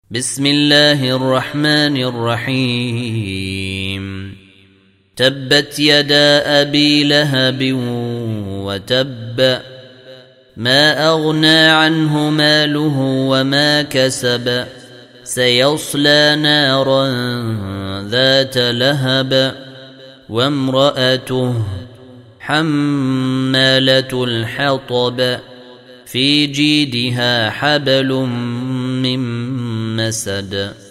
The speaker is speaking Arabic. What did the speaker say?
بسم الله الرحمن الرحيم تبت يدا أبي لهب وتب ما أغنى عنه ماله وما كسب سيصلى نارا ذات لهب وامرأته حمالة الحطب في جيدها حبل من مسد